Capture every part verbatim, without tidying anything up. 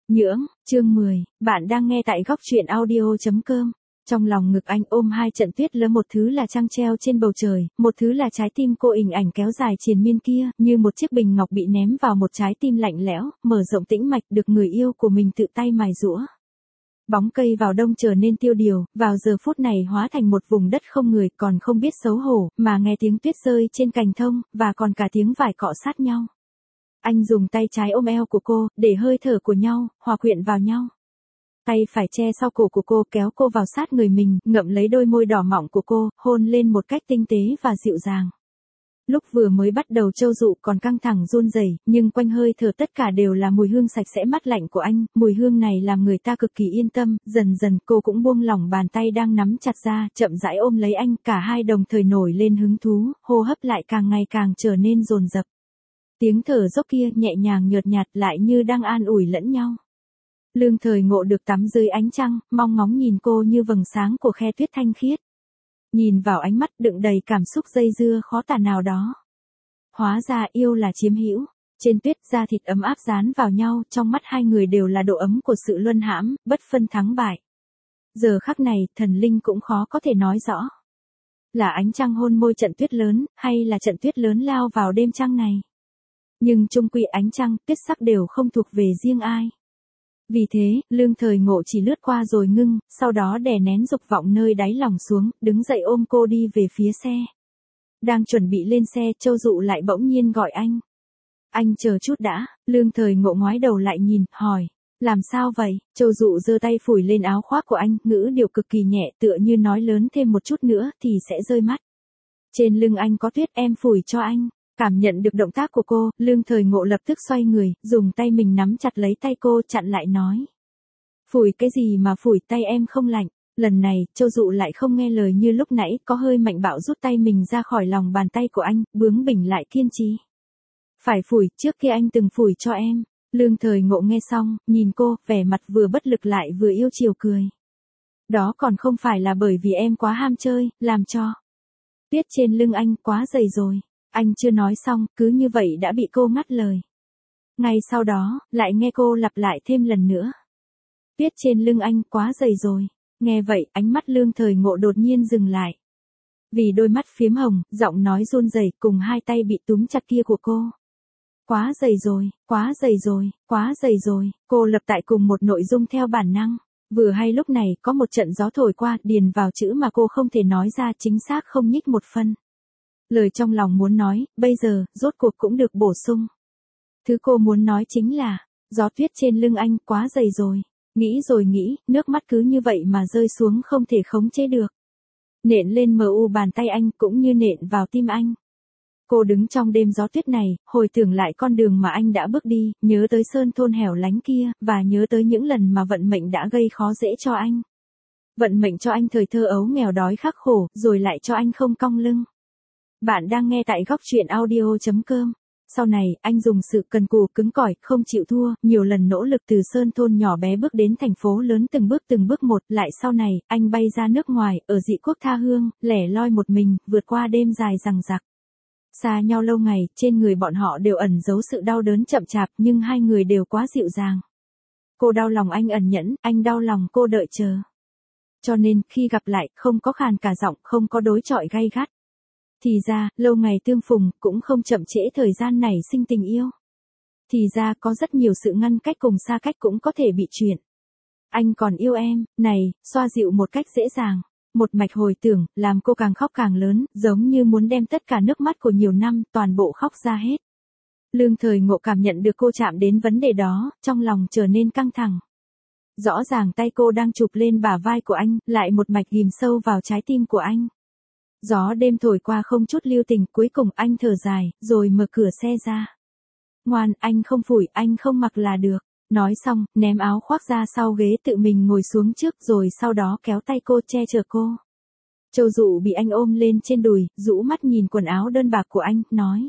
Nhưỡng, chương mười, bạn đang nghe tại góc truyện audio chấm com. Trong lòng ngực anh ôm hai trận tuyết lớn, một thứ là trăng treo trên bầu trời, một thứ là trái tim cô hình ảnh kéo dài triền miên kia, như một chiếc bình ngọc bị ném vào một trái tim lạnh lẽo, mở rộng tĩnh mạch được người yêu của mình tự tay mài giũa. Bóng cây vào đông trở nên tiêu điều, vào giờ phút này hóa thành một vùng đất không người, còn không biết xấu hổ, mà nghe tiếng tuyết rơi trên cành thông, và còn cả tiếng vải cọ sát nhau. Anh dùng tay trái ôm eo của cô, để hơi thở của nhau, hòa quyện vào nhau. Tay phải che sau cổ của cô, kéo cô vào sát người mình, ngậm lấy đôi môi đỏ mọng của cô, hôn lên một cách tinh tế và dịu dàng. Lúc vừa mới bắt đầu Châu Dụ còn căng thẳng run rẩy, nhưng quanh hơi thở tất cả đều là mùi hương sạch sẽ mát lạnh của anh, mùi hương này làm người ta cực kỳ yên tâm, dần dần cô cũng buông lỏng bàn tay đang nắm chặt ra, chậm rãi ôm lấy anh, cả hai đồng thời nổi lên hứng thú, hô hấp lại càng ngày càng trở nên dồn dập. Tiếng thở dốc kia nhẹ nhàng nhợt nhạt lại như đang an ủi lẫn nhau. Lương Thời Ngộ được tắm dưới ánh trăng, mong ngóng nhìn cô như vầng sáng của khe tuyết thanh khiết. Nhìn vào ánh mắt đựng đầy cảm xúc dây dưa khó tả nào đó. Hóa ra yêu là chiếm hữu. Trên tuyết da thịt ấm áp dán vào nhau, trong mắt hai người đều là độ ấm của sự luân hãm, bất phân thắng bại. Giờ khắc này, thần linh cũng khó có thể nói rõ. Là ánh trăng hôn môi trận tuyết lớn, hay là trận tuyết lớn lao vào đêm trăng này. Nhưng chung quy ánh trăng, tuyết sắc đều không thuộc về riêng ai. Vì thế, Lương Thời Ngộ chỉ lướt qua rồi ngưng, sau đó đè nén dục vọng nơi đáy lòng xuống, đứng dậy ôm cô đi về phía xe. Đang chuẩn bị lên xe, Châu Dụ lại bỗng nhiên gọi anh. Anh chờ chút đã, Lương Thời Ngộ ngoái đầu lại nhìn, hỏi. Làm sao vậy? Châu Dụ giơ tay phủi lên áo khoác của anh, ngữ điệu cực kỳ nhẹ, tựa như nói lớn thêm một chút nữa thì sẽ rơi mắt. Trên lưng anh có tuyết, em phủi cho anh. Cảm nhận được động tác của cô, Lương Thời Ngộ lập tức xoay người, dùng tay mình nắm chặt lấy tay cô, chặn lại nói. Phủi cái gì mà phủi, tay em không lạnh. Lần này, Châu Dụ lại không nghe lời như lúc nãy, có hơi mạnh bạo rút tay mình ra khỏi lòng bàn tay của anh, bướng bỉnh lại kiên trì. Phải phủi, trước kia anh từng phủi cho em. Lương Thời Ngộ nghe xong, nhìn cô, vẻ mặt vừa bất lực lại vừa yêu chiều cười. Đó còn không phải là bởi vì em quá ham chơi, làm cho tuyết trên lưng anh quá dày rồi. Anh chưa nói xong, cứ như vậy đã bị cô ngắt lời. Ngay sau đó, lại nghe cô lặp lại thêm lần nữa. Tuyết trên lưng anh quá dày rồi. Nghe vậy, ánh mắt Lương Thời Ngộ đột nhiên dừng lại. Vì đôi mắt phiếm hồng, giọng nói run rẩy cùng hai tay bị túm chặt kia của cô. Quá dày rồi, quá dày rồi, quá dày rồi. Cô lặp lại cùng một nội dung theo bản năng. Vừa hay lúc này, có một trận gió thổi qua, điền vào chữ mà cô không thể nói ra, chính xác không nhích một phân. Lời trong lòng muốn nói, bây giờ, rốt cuộc cũng được bổ sung. Thứ cô muốn nói chính là, gió tuyết trên lưng anh quá dày rồi. Nghĩ rồi nghĩ, nước mắt cứ như vậy mà rơi xuống không thể khống chế được. Nện lên mờ u bàn tay anh cũng như nện vào tim anh. Cô đứng trong đêm gió tuyết này, hồi tưởng lại con đường mà anh đã bước đi, nhớ tới sơn thôn hẻo lánh kia, và nhớ tới những lần mà vận mệnh đã gây khó dễ cho anh. Vận mệnh cho anh thời thơ ấu nghèo đói khắc khổ, rồi lại cho anh không cong lưng. Bạn đang nghe tại góc truyện audio chấm com. Sau này, anh dùng sự cần cù cứng cỏi, không chịu thua, nhiều lần nỗ lực từ sơn thôn nhỏ bé bước đến thành phố lớn từng bước từng bước một, lại sau này, anh bay ra nước ngoài, ở dị quốc tha hương, lẻ loi một mình, vượt qua đêm dài dằng dặc. Xa nhau lâu ngày, trên người bọn họ đều ẩn giấu sự đau đớn chậm chạp, nhưng hai người đều quá dịu dàng. Cô đau lòng anh ẩn nhẫn, anh đau lòng cô đợi chờ. Cho nên, khi gặp lại, không có khàn cả giọng, không có đối chọi gay gắt. Thì ra, lâu ngày tương phùng, cũng không chậm trễ thời gian nảy sinh tình yêu. Thì ra, có rất nhiều sự ngăn cách cùng xa cách cũng có thể bị chuyển. Anh còn yêu em, này, xoa dịu một cách dễ dàng. Một mạch hồi tưởng, làm cô càng khóc càng lớn, giống như muốn đem tất cả nước mắt của nhiều năm, toàn bộ khóc ra hết. Lương Thời Ngộ cảm nhận được cô chạm đến vấn đề đó, trong lòng trở nên căng thẳng. Rõ ràng tay cô đang chụp lên bả vai của anh, lại một mạch ghim sâu vào trái tim của anh. Gió đêm thổi qua không chút lưu tình, cuối cùng anh thở dài, rồi mở cửa xe ra. Ngoan, anh không phủi, anh không mặc là được. Nói xong, ném áo khoác ra sau ghế tự mình ngồi xuống trước rồi sau đó kéo tay cô che chở cô. Châu Dụ bị anh ôm lên trên đùi, rũ mắt nhìn quần áo đơn bạc của anh, nói.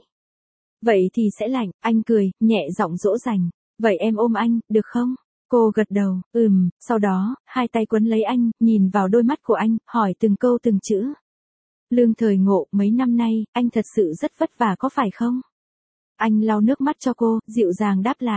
Vậy thì sẽ lạnh, anh cười, nhẹ giọng dỗ dành. Vậy em ôm anh, được không? Cô gật đầu, ừm, sau đó, hai tay quấn lấy anh, nhìn vào đôi mắt của anh, hỏi từng câu từng chữ. Lương Thời Ngộ, mấy năm nay, anh thật sự rất vất vả có phải không? Anh lau nước mắt cho cô, dịu dàng đáp lại.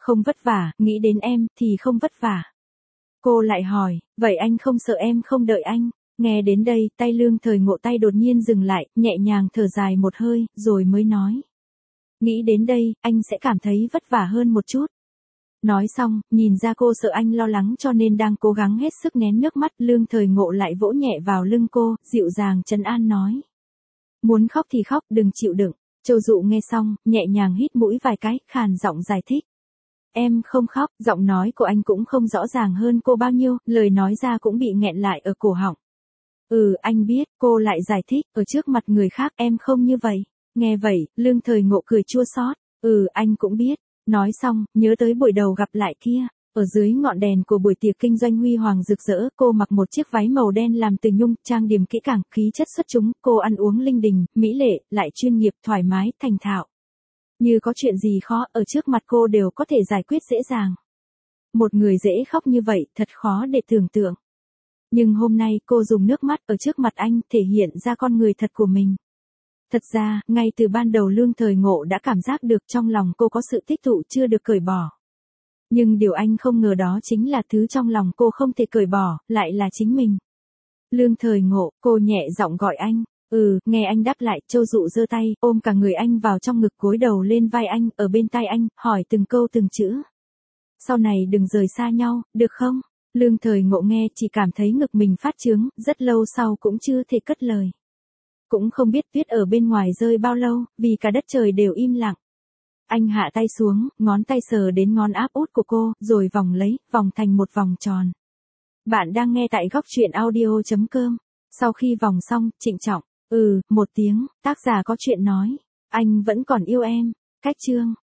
Không vất vả, nghĩ đến em, thì không vất vả. Cô lại hỏi, vậy anh không sợ em không đợi anh? Nghe đến đây, tay Lương Thời Ngộ tay đột nhiên dừng lại, nhẹ nhàng thở dài một hơi, rồi mới nói. Nghĩ đến đây, anh sẽ cảm thấy vất vả hơn một chút. Nói xong, nhìn ra cô sợ anh lo lắng cho nên đang cố gắng hết sức nén nước mắt, Lương Thời Ngộ lại vỗ nhẹ vào lưng cô, dịu dàng trấn an nói. Muốn khóc thì khóc, đừng chịu đựng. Châu Dụ nghe xong, nhẹ nhàng hít mũi vài cái, khàn giọng giải thích. Em không khóc, giọng nói của anh cũng không rõ ràng hơn cô bao nhiêu, lời nói ra cũng bị nghẹn lại ở cổ họng. Ừ, anh biết, cô lại giải thích, ở trước mặt người khác em không như vậy. Nghe vậy, Lương Thời Ngộ cười chua xót. Ừ, anh cũng biết. Nói xong, nhớ tới buổi đầu gặp lại kia. Ở dưới ngọn đèn của buổi tiệc kinh doanh huy hoàng rực rỡ, cô mặc một chiếc váy màu đen làm từ nhung, trang điểm kỹ càng, khí chất xuất chúng, cô ăn uống linh đình, mỹ lệ, lại chuyên nghiệp, thoải mái, thành thạo. Như có chuyện gì khó, ở trước mặt cô đều có thể giải quyết dễ dàng. Một người dễ khóc như vậy, thật khó để tưởng tượng. Nhưng hôm nay, cô dùng nước mắt ở trước mặt anh, thể hiện ra con người thật của mình. Thật ra, ngay từ ban đầu Lương Thời Ngộ đã cảm giác được trong lòng cô có sự tích tụ chưa được cởi bỏ. Nhưng điều anh không ngờ đó chính là thứ trong lòng cô không thể cởi bỏ, lại là chính mình. Lương Thời Ngộ, cô nhẹ giọng gọi anh. Ừ, nghe anh đáp lại, Châu Dụ giơ tay, ôm cả người anh vào trong ngực, gối đầu lên vai anh, ở bên tai anh, hỏi từng câu từng chữ. Sau này đừng rời xa nhau, được không? Lương Thời Ngộ nghe chỉ cảm thấy ngực mình phát chướng, rất lâu sau cũng chưa thể cất lời. Cũng không biết tuyết ở bên ngoài rơi bao lâu, vì cả đất trời đều im lặng. Anh hạ tay xuống, ngón tay sờ đến ngón áp út của cô, rồi vòng lấy, vòng thành một vòng tròn. Bạn đang nghe tại góc truyện audio chấm com. Sau khi vòng xong, trịnh trọng, ừ, một tiếng, tác giả có chuyện nói. Anh vẫn còn yêu em. Cách chương.